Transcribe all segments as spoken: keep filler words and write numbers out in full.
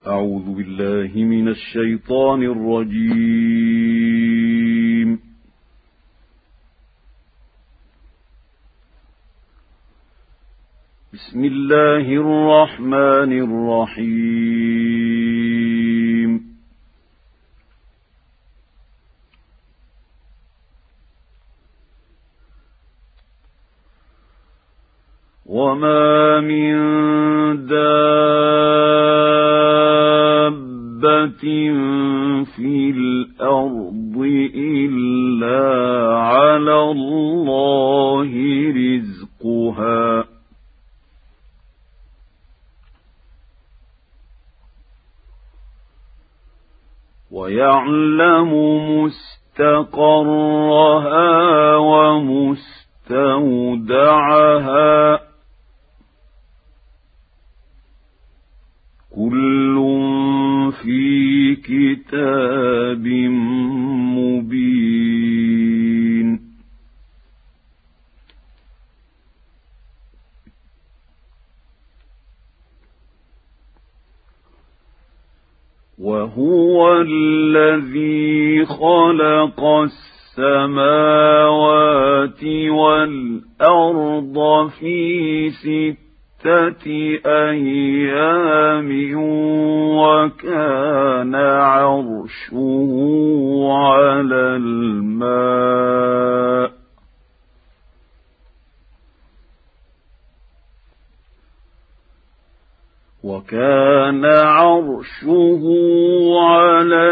أعوذ بالله من الشيطان الرجيم. بسم الله الرحمن الرحيم. وما من دابة في الأرض إلا على الله رزقها ويعلم مستقرها ومستودعها كل في كتاب مبين. وهو الذي خلق السماوات والأرض في ستة أيام وكان عرشه على الماء وكان عرشه على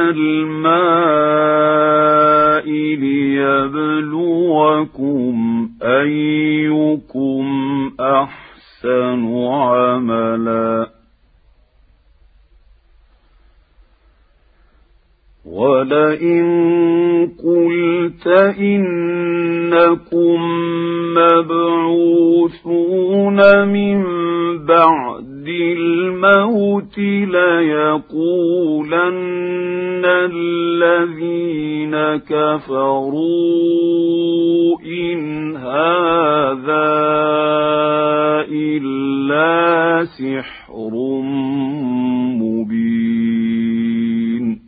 الماء ليبلوكم أيكم أحسن عملا ولئن قلت إنكم مبعوثون من بعد الموت ليقولن الذين كفروا إن هذا إلا سحر مبين.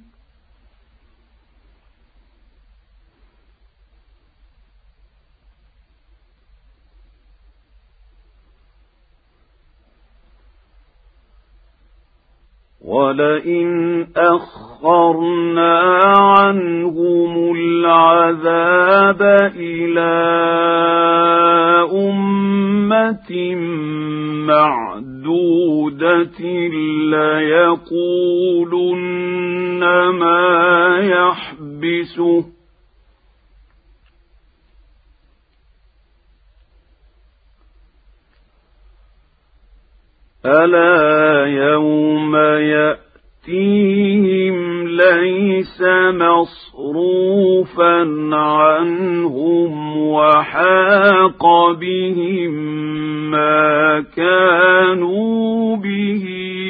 ولئن أخرنا عنهم العذاب إلى أمة معدودة ليقولن ما يحبسه ألا يوم يأتيهم ليس مصروفا عنهم وحاق بهم ما كانوا به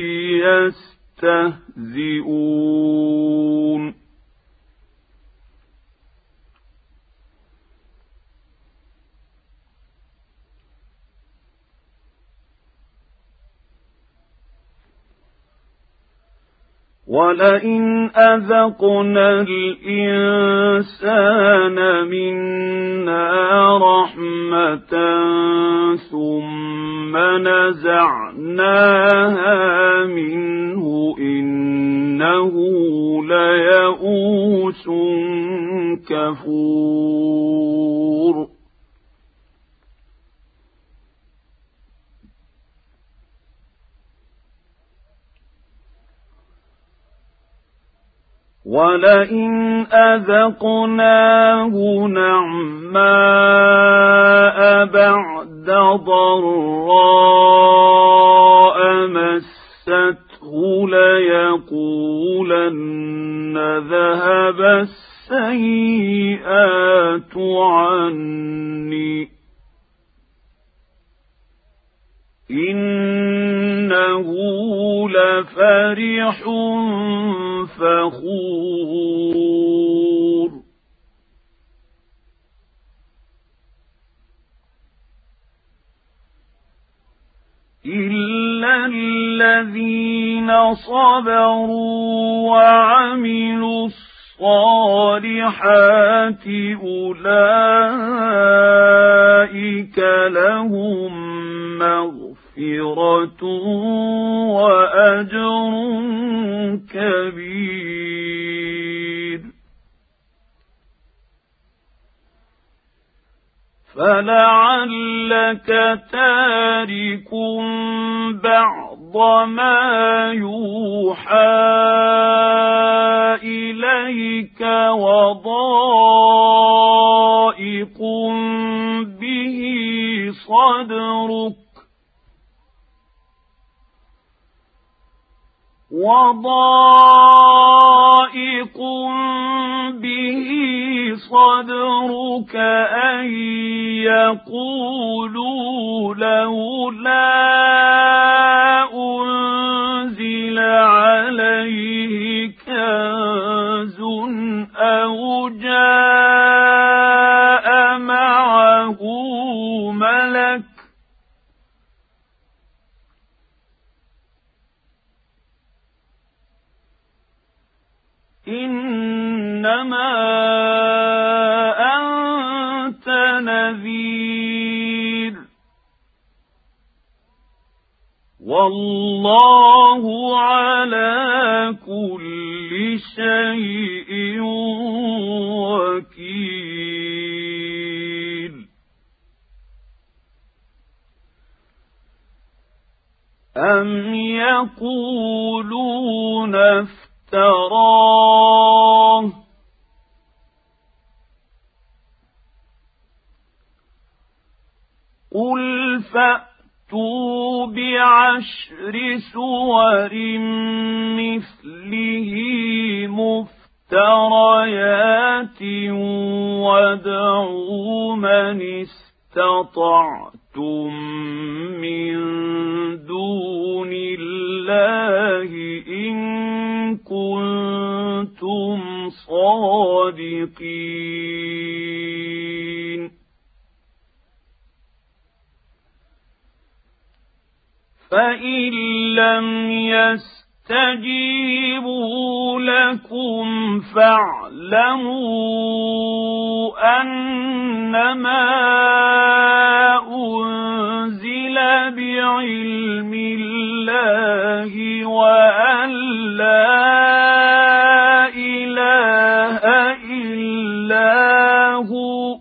يستهزئون. ولئن أذقنا الإنسان منا رحمة ثم نزعناها منه إنه ليئوس كفور. ولئن أذقناه نعماء بعد ضراء مسته ليقولن ذهب السيئات عني إنه لفرح فخور. إلا الذين صبروا وعملوا الصالحات أولئك لهم مغفرة وأجر كبير. فلعلك تارك بعض ما يوحى إليك وضائق به صدرك وضائق به صدرك أن يقولوا لولا أنزل عليه كنز أو جاء معه ملك إنما أنت نذير والله على كل شيء وكيل. أم يقولون افتراه قل فأتوا بعشر سور مثله مفتريات وادعوا من استطعتم من دون الله إن كنتم صادقين. فإن لم يستجيبوا لكم فاعلموا أنما أنزل بعلم الله وأن لا إله إلا هو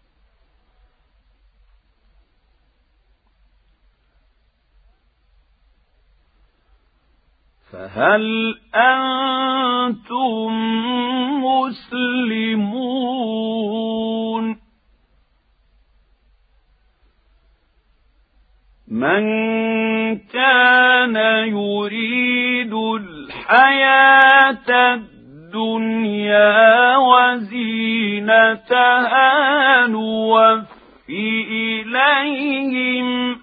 فهل أنتم مسلمون؟ من كان يريد الحياة الدنيا وزينتها نوفي إليهم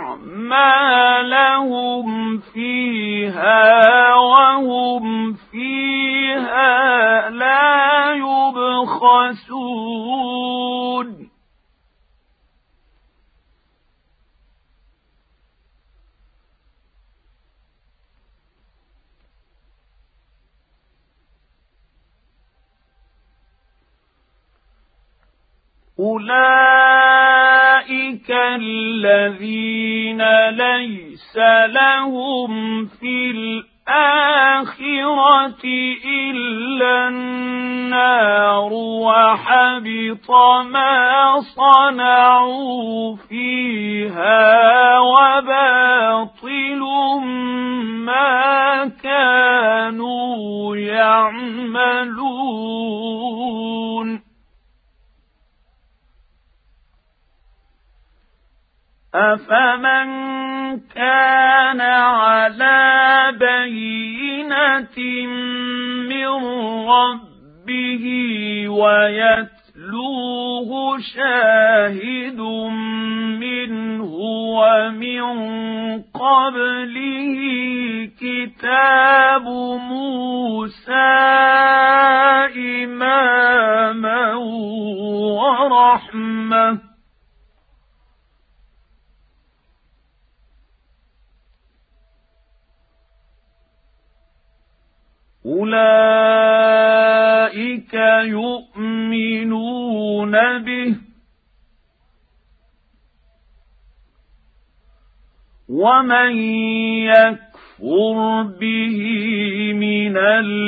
أعمالهم فيها وهم فيها لا يبخسون. أولئك الذين ليس لهم في الآخرة إلا النار وحبط ما صنعوا فيها وباطل ما كانوا يعملون. أفمن كان على بينة من ربه ويتلوه شاهد منه ومن قبله كتاب موسى إماما ورحمة أولئك يؤمنون به ومن يكفر به من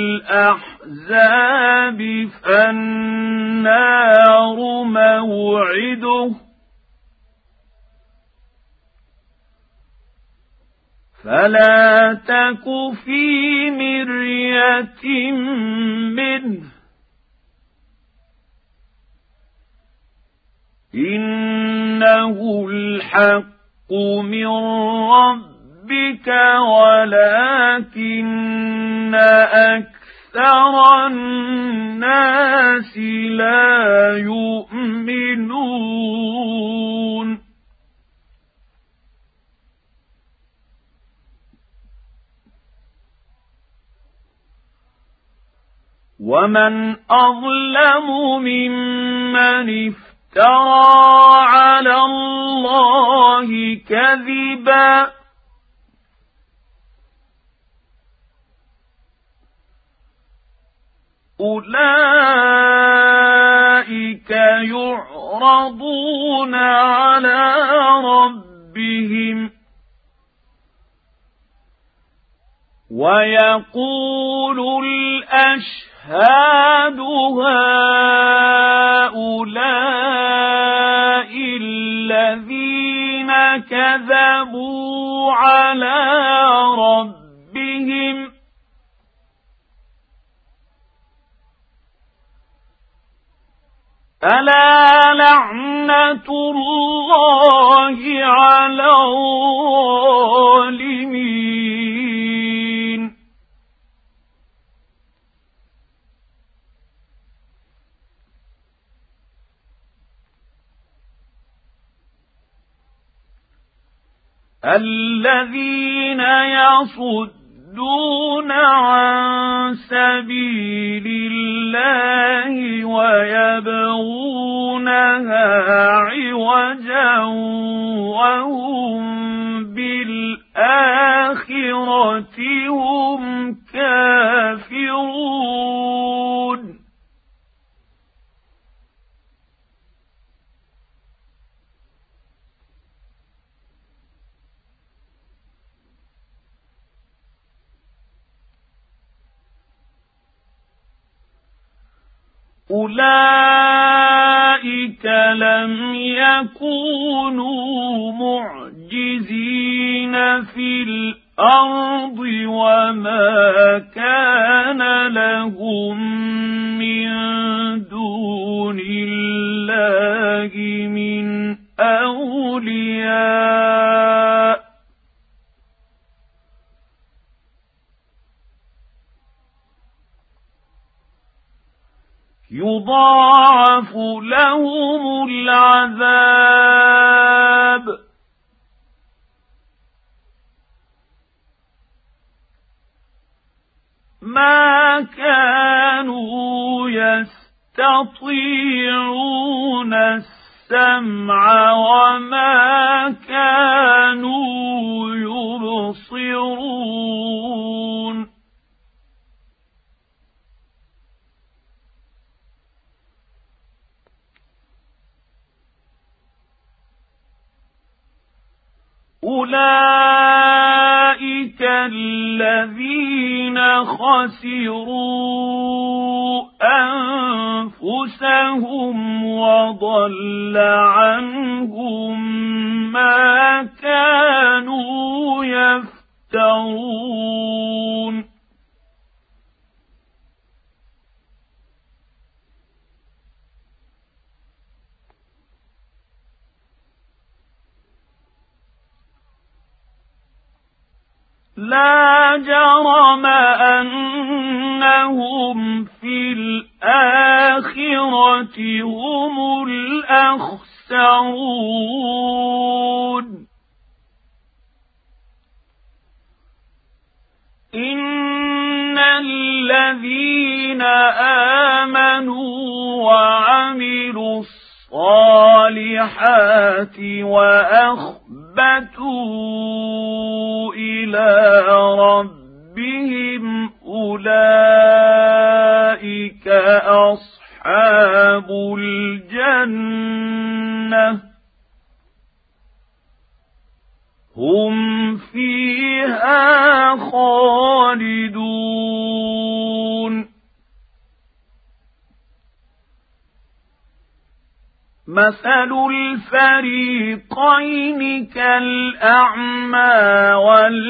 الأحزاب فالنار موعده فلا تك في مرية منه إنه الحق من ربك ولكن أكثر الناس لا يؤمنون ومن أظلم ممن افترى على الله كذبا أولئك يعرضون على ربهم ويقول الأشهاد هؤلاء الذين كذبوا على ربهم ألا لعنة الله على الظالمين الذين يصدون عن سبيل الله ويبغونها عوجا وهم بالآخرة هم كافرون أولئك لم يكونوا معجزين في الأرض وما كان لهم من دون الله من أولياء يضاعف لهم العذاب ما كانوا يستطيعون السمع وما كانوا يبصرون أولئك الذين خسروا أنفسهم وضل عنهم ما كانوا يفترون لا جرم أنهم في الآخرة هم الأخسرون إن الذين آمنوا وعملوا الصالحات وأخبتوا إلى ربهم أولئك مثل الفريقين كالأعمى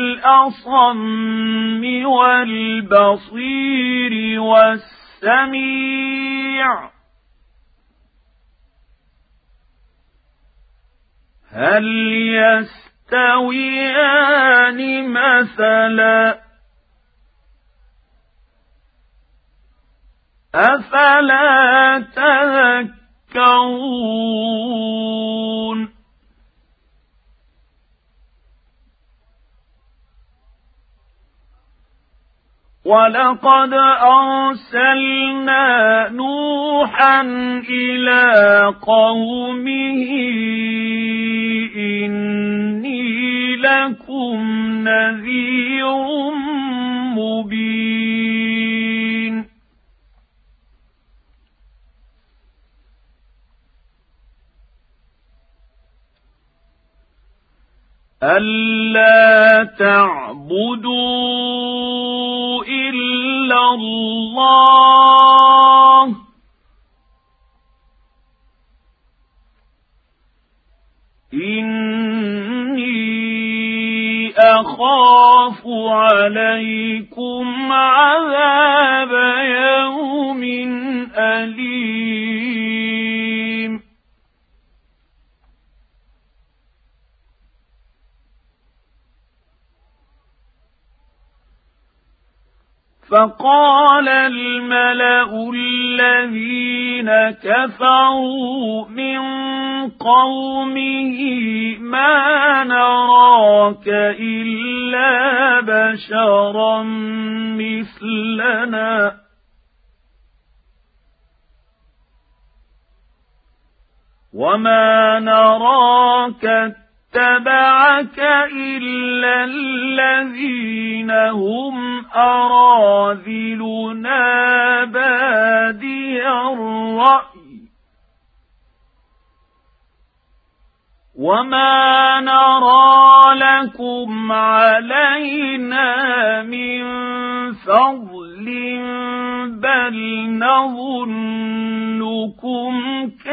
والأصم والبصير والسميع هل يستويان مثلا أفلا تذكرون ولقد أرسلنا نوحا إلى قومه إني لكم نذير مبين ألا تعبدوا إلا الله إني أخاف عليكم عذاب يوم أليم فقال الملأ الذين كفروا من قومه ما نراك إلا بشرا مثلنا وما نراك اتبعك إلا الذين هم أراذلنا بادي الرأي وما نرى لكم علينا من فضل بل نظنكم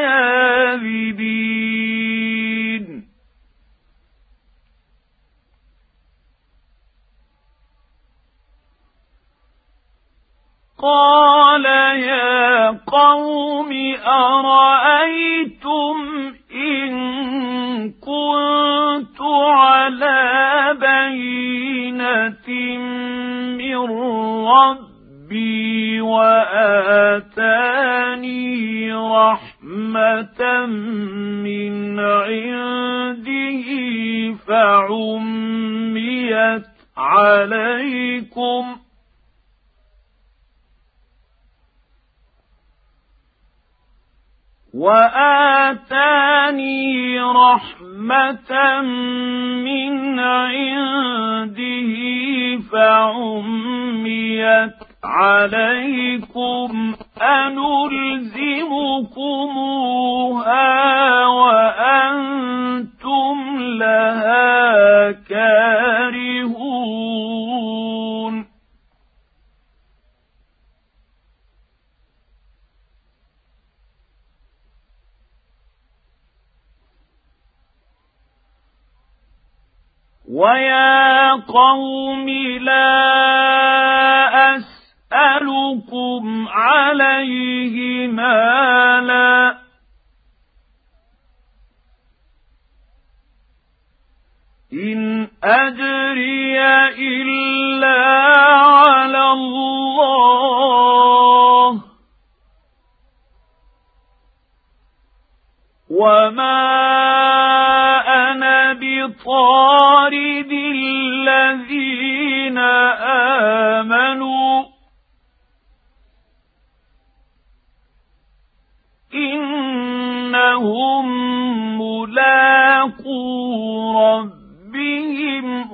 كاذبين قال يا قوم أرأيتم إن كنت على بينة من ربي وآتاني رحمة من عنده فعميت عليكم وآتاني رحمة من عنده فعميت عليكم أنلزمكموها وأنتم لها كارهون ويا قوم لا أسألكم عليه مالا إن أجري إلا على الله وما أنا بطارد الذين آمنوا إنهم ملاقو ربهم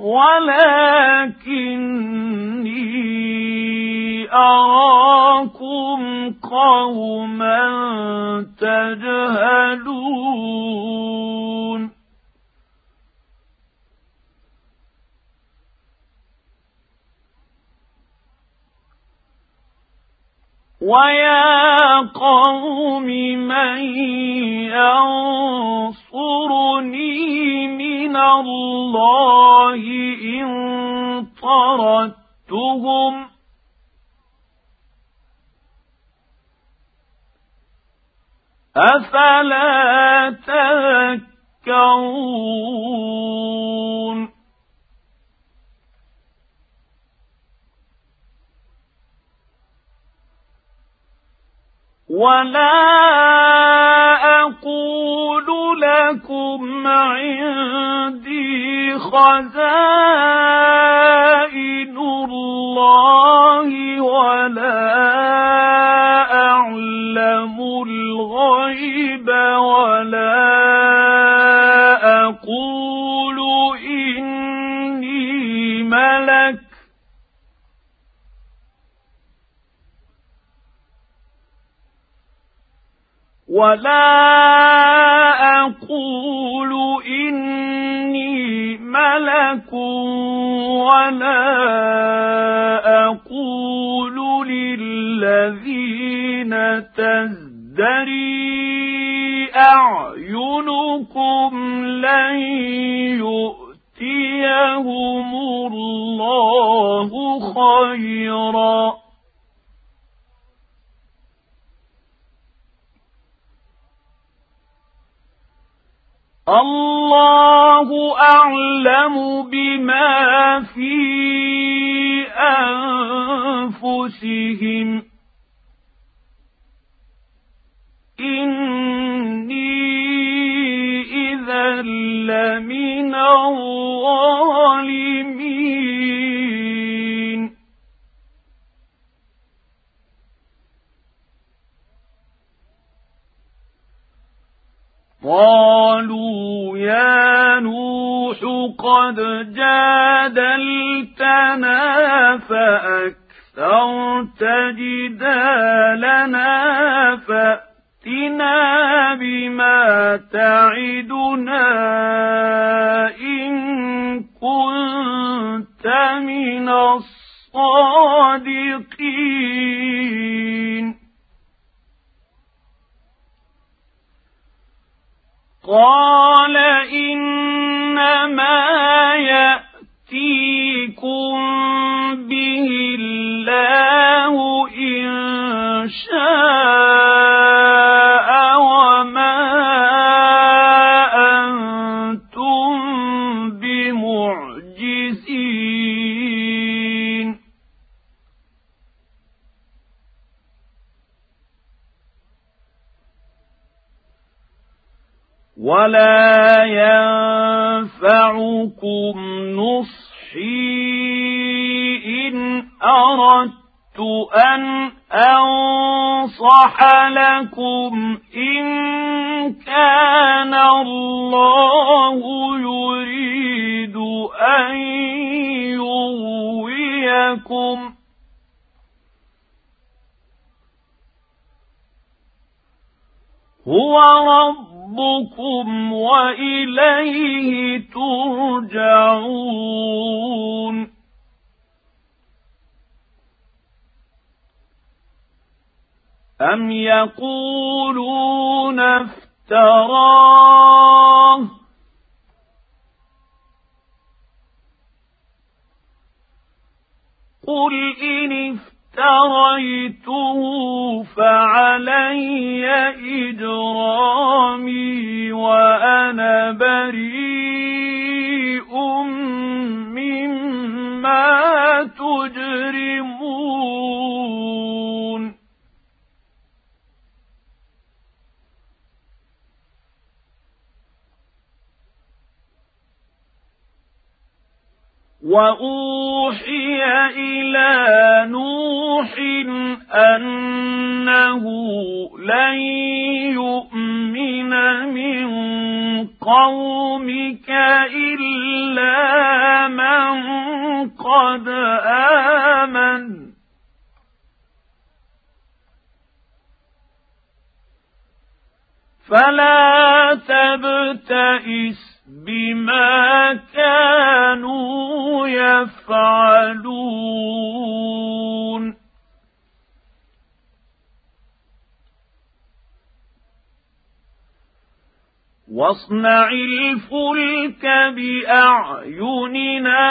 ولكني أراكم قوما تجهلون ويا قوم من ينصرني من الله إن طردتهم أفلا تذكرون ولا أقول لكم عندي خزائن الله ولا أعلم الغيب ولا أقول إني ملك ولا أقول إني ملك ولا أقول للذين تزدري أعينكم لن يؤتيهم الله خيرا الله أعلم بما في أنفسهم إني إذا لمن الظالمين قالوا يا نوح قد جادلتنا فأكثرت جدالنا فأتنا بما تعدنا إن كنت من الصادقين قال إنما يأتيكم به الله إن شاء وما أنتم بمعجزين ولا ينفعكم نصحي إن أردت أن أنصح لكم إن كان الله يريد أن يغويكم هو ربكم وإليه ترجعون أم يقولون افتراه قل إن افتريته فعلي إجرامي وأنا بريء مما تجرمون وأوحي إلى نوح أنه لن يؤمن من قومك إلا من قد آمن فلا تبتئس بما كانوا يفعلون واصنع الفلك بأعيننا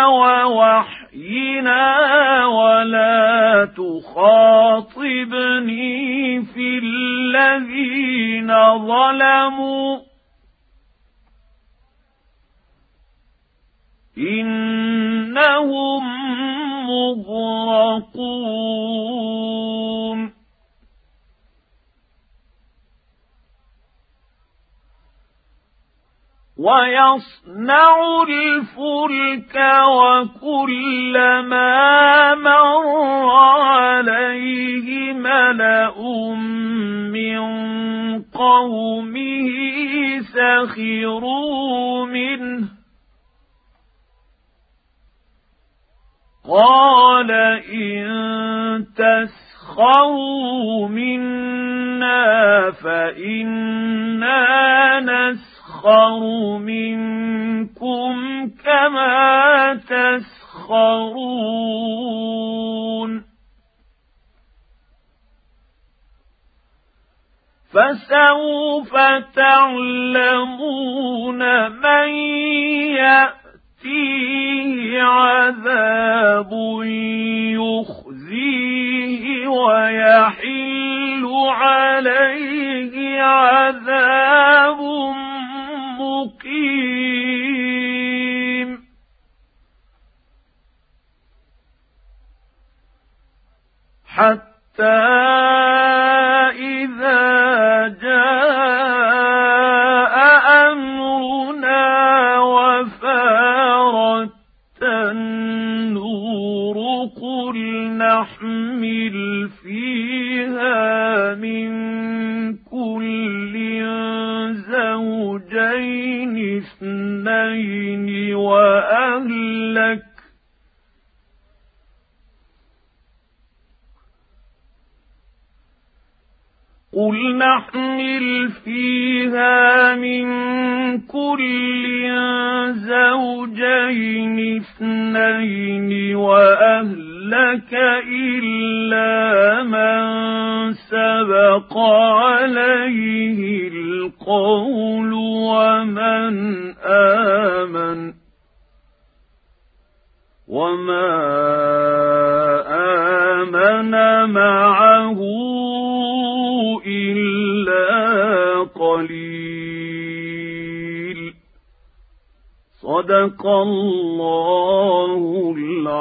ووحينا ولا تخاطبني في الذين ظلموا إنهم مغرقون ويصنع الفلك وكلما مر عليه ملأ من قومه سخروا منه قال إن تسخروا منا فإنا نسخر منكم كما تسخرون فسوف تعلمون من يأتيه عذاب يخزيه ويحل عليه عذاب مقيم حتى إذا جاء أمرنا وفارت النور قل نحمل فيها من كل زوجين اثنين وأهلك قل نحمل فيها من كل زوجين اثنين وأهلك إلا من سبق عليه القول ومن آمن وما آمن معه إلا قليل صدق الله العظيم.